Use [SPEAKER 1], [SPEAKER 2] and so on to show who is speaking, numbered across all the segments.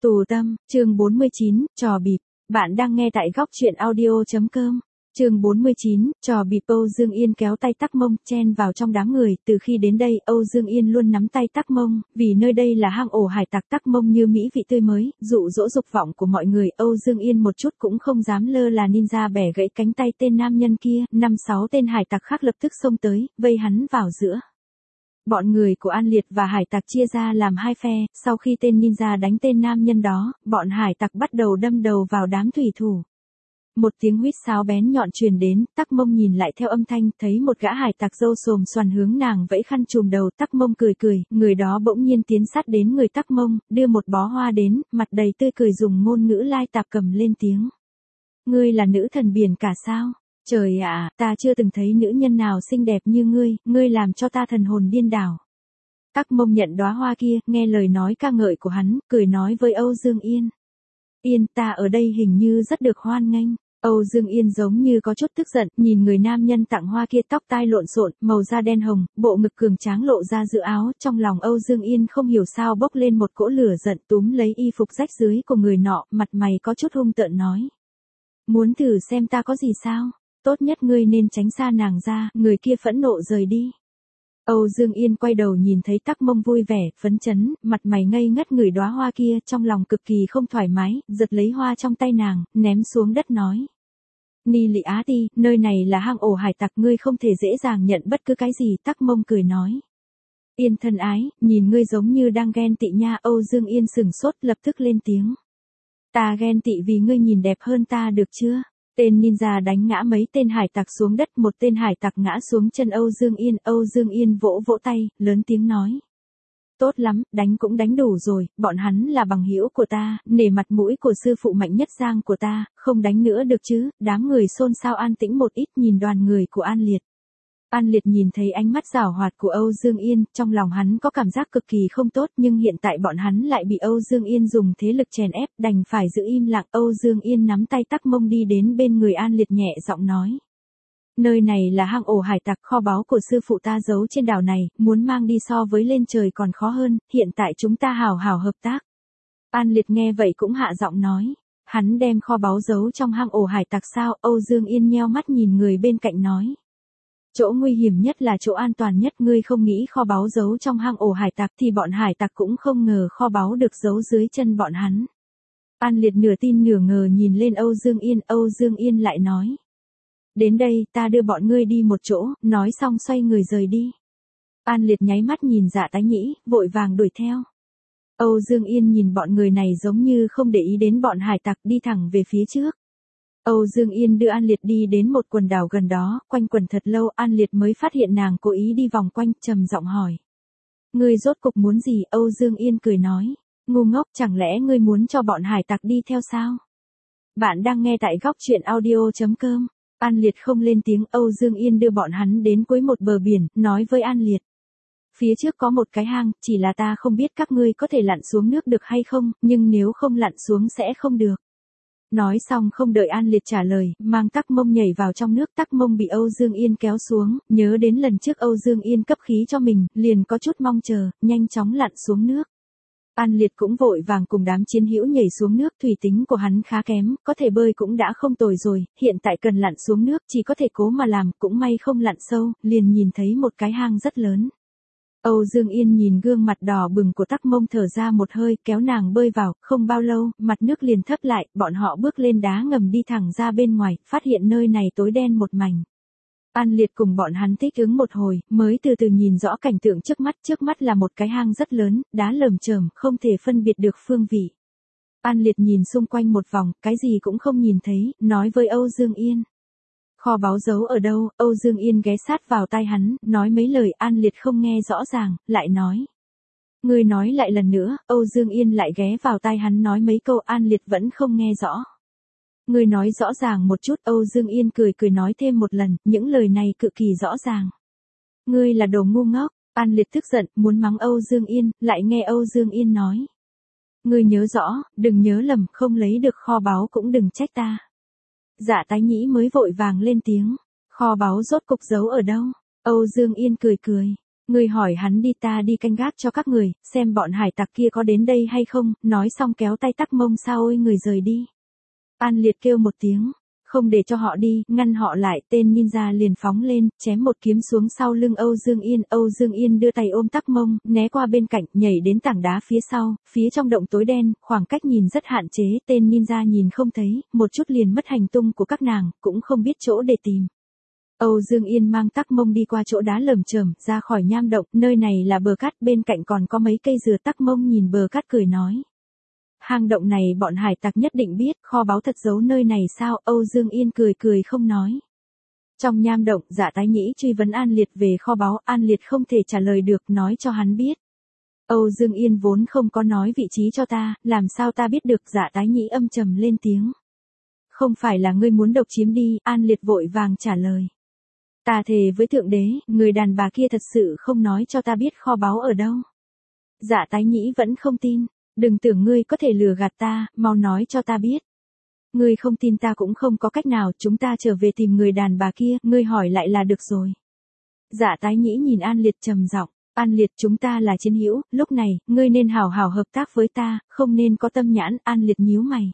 [SPEAKER 1] Tù tâm, chương 49, trò bịp. Bạn đang nghe tại góc truyện audio.com. Chương 49, trò bịp. Âu Dương Yên kéo tay Tắc Mông, chen vào trong đám người. Từ khi đến đây, Âu Dương Yên luôn nắm tay Tắc Mông, vì nơi đây là hang ổ hải tặc. Tắc Mông như mỹ vị tươi mới, dụ dỗ dục vọng của mọi người. Âu Dương Yên một chút cũng không dám lơ là ninja bẻ gãy cánh tay tên nam nhân kia. 5-6 tên hải tặc khác lập tức xông tới, vây hắn vào giữa. Bọn người của An Liệt và hải tặc chia ra làm hai phe, sau khi tên ninja đánh tên nam nhân đó, bọn hải tặc bắt đầu đâm đầu vào đám thủy thủ. Một tiếng huýt sáo bén nhọn truyền đến, Tắc Mông nhìn lại theo âm thanh, thấy một gã hải tặc râu xồm xoàn hướng nàng vẫy khăn trùm đầu. Tắc Mông cười cười, người đó bỗng nhiên tiến sát đến người Tắc Mông, đưa một bó hoa đến, mặt đầy tươi cười dùng ngôn ngữ lai tạp cầm lên tiếng. Ngươi là nữ thần biển cả sao? Trời ạ, ta chưa từng thấy nữ nhân nào xinh đẹp như ngươi làm cho ta thần hồn điên đảo. Tắc Mông nhận đóa hoa kia, nghe lời nói ca ngợi của hắn, cười nói với Âu Dương Yên. Yên, ta ở đây hình như rất được hoan nghênh. Âu Dương Yên giống như có chút tức giận, nhìn người nam nhân tặng hoa kia tóc tai lộn xộn, màu da đen hồng, bộ ngực cường tráng lộ ra giữa áo, trong lòng Âu Dương Yên không hiểu sao bốc lên một cỗ lửa giận, túm lấy y phục rách rưới của người nọ, mặt mày có chút hung tợn nói. Muốn thử xem ta có gì sao? Tốt nhất ngươi nên tránh xa nàng ra. Người kia phẫn nộ rời đi. Âu Dương Yên quay đầu nhìn thấy Tắc Mông vui vẻ, phấn chấn, mặt mày ngây ngất ngửi đóa hoa kia, trong lòng cực kỳ không thoải mái, giật lấy hoa trong tay nàng, ném xuống đất nói. Ni Lị Á Ti, nơi này là hang ổ hải tặc, ngươi không thể dễ dàng nhận bất cứ cái gì. Tắc Mông cười nói. Yên thân ái, nhìn ngươi giống như đang ghen tị nha. Âu Dương Yên sửng sốt, lập tức lên tiếng. Ta ghen tị vì ngươi nhìn đẹp hơn ta được chưa? Tên ninja đánh ngã mấy tên hải tặc xuống đất, một tên hải tặc ngã xuống chân Âu Dương Yên. Âu Dương Yên vỗ vỗ tay, lớn tiếng nói. Tốt lắm, đánh cũng đánh đủ rồi, bọn hắn là bằng hữu của ta, nể mặt mũi của sư phụ mạnh nhất giang của ta, không đánh nữa được chứ. Đám người xôn xao an tĩnh một ít nhìn đoàn người của An Liệt. An Liệt nhìn thấy ánh mắt giảo hoạt của Âu Dương Yên, trong lòng hắn có cảm giác cực kỳ không tốt, nhưng hiện tại bọn hắn lại bị Âu Dương Yên dùng thế lực chèn ép, đành phải giữ im lặng. Âu Dương Yên nắm tay Tắc Mông đi đến bên người An Liệt nhẹ giọng nói. Nơi này là hang ổ hải tặc, kho báu của sư phụ ta giấu trên đảo này, muốn mang đi so với lên trời còn khó hơn, hiện tại chúng ta hảo hảo hợp tác. An Liệt nghe vậy cũng hạ giọng nói. Hắn đem kho báu giấu trong hang ổ hải tặc sao? Âu Dương Yên nheo mắt nhìn người bên cạnh nói. Chỗ nguy hiểm nhất là chỗ an toàn nhất, ngươi không nghĩ kho báu giấu trong hang ổ hải tặc thì bọn hải tặc cũng không ngờ kho báu được giấu dưới chân bọn hắn. An Liệt nửa tin nửa ngờ nhìn lên Âu Dương Yên. Âu Dương Yên lại nói. Đến đây, ta đưa bọn ngươi đi một chỗ, nói xong xoay người rời đi. An Liệt nháy mắt nhìn Dạ Tái Nhĩ, vội vàng đuổi theo. Âu Dương Yên nhìn bọn người này giống như không để ý đến bọn hải tặc, đi thẳng về phía trước. Âu Dương Yên đưa An Liệt đi đến một quần đảo gần đó, quanh quần thật lâu. An Liệt mới phát hiện nàng cố ý đi vòng quanh, trầm giọng hỏi. Ngươi rốt cục muốn gì? Âu Dương Yên cười nói. Ngu ngốc, chẳng lẽ ngươi muốn cho bọn hải tặc đi theo sao? Bạn đang nghe tại góc truyện audio.com. An Liệt không lên tiếng. Âu Dương Yên đưa bọn hắn đến cuối một bờ biển, nói với An Liệt. Phía trước có một cái hang, chỉ là ta không biết các ngươi có thể lặn xuống nước được hay không, nhưng nếu không lặn xuống sẽ không được. Nói xong không đợi An Liệt trả lời, mang Tắc Mông nhảy vào trong nước. Tắc Mông bị Âu Dương Yên kéo xuống, nhớ đến lần trước Âu Dương Yên cấp khí cho mình, liền có chút mong chờ, nhanh chóng lặn xuống nước. An Liệt cũng vội vàng cùng đám chiến hữu nhảy xuống nước, thủy tính của hắn khá kém, có thể bơi cũng đã không tồi rồi, hiện tại cần lặn xuống nước chỉ có thể cố mà làm, cũng may không lặn sâu, liền nhìn thấy một cái hang rất lớn. Âu Dương Yên nhìn gương mặt đỏ bừng của Tắc Mông thở ra một hơi, kéo nàng bơi vào, không bao lâu, mặt nước liền thấp lại, bọn họ bước lên đá ngầm đi thẳng ra bên ngoài, phát hiện nơi này tối đen một mảnh. An Liệt cùng bọn hắn thích ứng một hồi, mới từ từ nhìn rõ cảnh tượng trước mắt là một cái hang rất lớn, đá lởm chởm, không thể phân biệt được phương vị. An Liệt nhìn xung quanh một vòng, cái gì cũng không nhìn thấy, nói với Âu Dương Yên. Kho báu giấu ở đâu? Âu Dương Yên ghé sát vào tai hắn, nói mấy lời. An Liệt không nghe rõ ràng, lại nói. Ngươi nói lại lần nữa. Âu Dương Yên lại ghé vào tai hắn nói mấy câu. An Liệt vẫn không nghe rõ. Ngươi nói rõ ràng một chút. Âu Dương Yên cười nói thêm một lần, những lời này cực kỳ rõ ràng. Ngươi là đồ ngu ngốc. An Liệt tức giận, muốn mắng Âu Dương Yên, lại nghe Âu Dương Yên nói. Ngươi nhớ rõ, đừng nhớ lầm, không lấy được kho báu cũng đừng trách ta. Dạ Tái Nhĩ mới vội vàng lên tiếng. Kho báu rốt cục giấu ở đâu? Âu Dương Yên cười. Ngươi hỏi hắn đi, ta đi canh gác cho các người, xem bọn hải tặc kia có đến đây hay không, nói xong kéo tay Tắc Mông sao ôi người rời đi. An Liệt kêu một tiếng, không để cho họ đi, ngăn họ lại, tên ninja liền phóng lên, chém một kiếm xuống sau lưng Âu Dương Yên đưa tay ôm Tắc Mông, né qua bên cạnh, nhảy đến tảng đá phía sau, phía trong động tối đen, khoảng cách nhìn rất hạn chế, tên ninja nhìn không thấy, một chút liền mất hành tung của các nàng, cũng không biết chỗ để tìm. Âu Dương Yên mang Tắc Mông đi qua chỗ đá lởm chởm, ra khỏi nham động, nơi này là bờ cát, bên cạnh còn có mấy cây dừa. Tắc Mông nhìn bờ cát cười nói. Hang động này bọn hải tặc nhất định biết, kho báu thật giấu nơi này sao? Âu Dương Yên cười cười không nói. Trong nham động, Dạ Tái Nhĩ truy vấn An Liệt về kho báu, An Liệt không thể trả lời được, nói cho hắn biết. Âu Dương Yên vốn không có nói vị trí cho ta, làm sao ta biết được? Dạ Tái Nhĩ âm trầm lên tiếng. Không phải là ngươi muốn độc chiếm đi, An Liệt vội vàng trả lời. Ta thề với Thượng Đế, người đàn bà kia thật sự không nói cho ta biết kho báu ở đâu. Dạ Tái Nhĩ vẫn không tin. Đừng tưởng ngươi có thể lừa gạt ta, mau nói cho ta biết. Ngươi không tin ta cũng không có cách nào, chúng ta trở về tìm người đàn bà kia, ngươi hỏi lại là được rồi. Dạ Tái Nhĩ nhìn An Liệt trầm giọng, An Liệt, chúng ta là chiến hữu, lúc này, ngươi nên hảo hảo hợp tác với ta, không nên có tâm nhãn. An Liệt nhíu mày.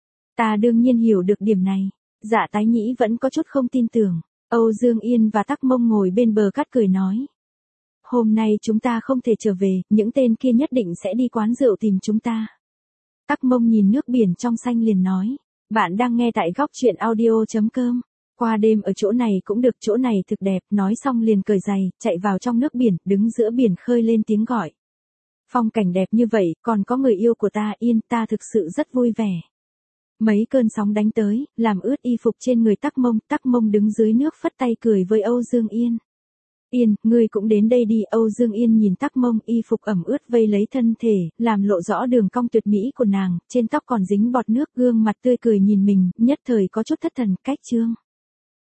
[SPEAKER 1] Ta đương nhiên hiểu được điểm này. Dạ Tái Nhĩ vẫn có chút không tin tưởng. Âu Dương Yên và Tắc Mông ngồi bên bờ cát cười nói. Hôm nay chúng ta không thể trở về, những tên kia nhất định sẽ đi quán rượu tìm chúng ta. Tắc Mông nhìn nước biển trong xanh liền nói. Bạn đang nghe tại góc truyện audio.com. Qua đêm ở chỗ này cũng được, chỗ này thực đẹp, nói xong liền cởi giày, chạy vào trong nước biển, đứng giữa biển khơi lên tiếng gọi. Phong cảnh đẹp như vậy, còn có người yêu của ta, Yên, ta thực sự rất vui vẻ. Mấy cơn sóng đánh tới, làm ướt y phục trên người Tắc Mông đứng dưới nước phất tay cười với Âu Dương Yên. Yên, ngươi cũng đến đây đi. Âu Dương Yên nhìn Tắc Mông, y phục ẩm ướt vây lấy thân thể, làm lộ rõ đường cong tuyệt mỹ của nàng, trên tóc còn dính bọt nước, gương mặt tươi cười nhìn mình, nhất thời có chút thất thần. Cách chương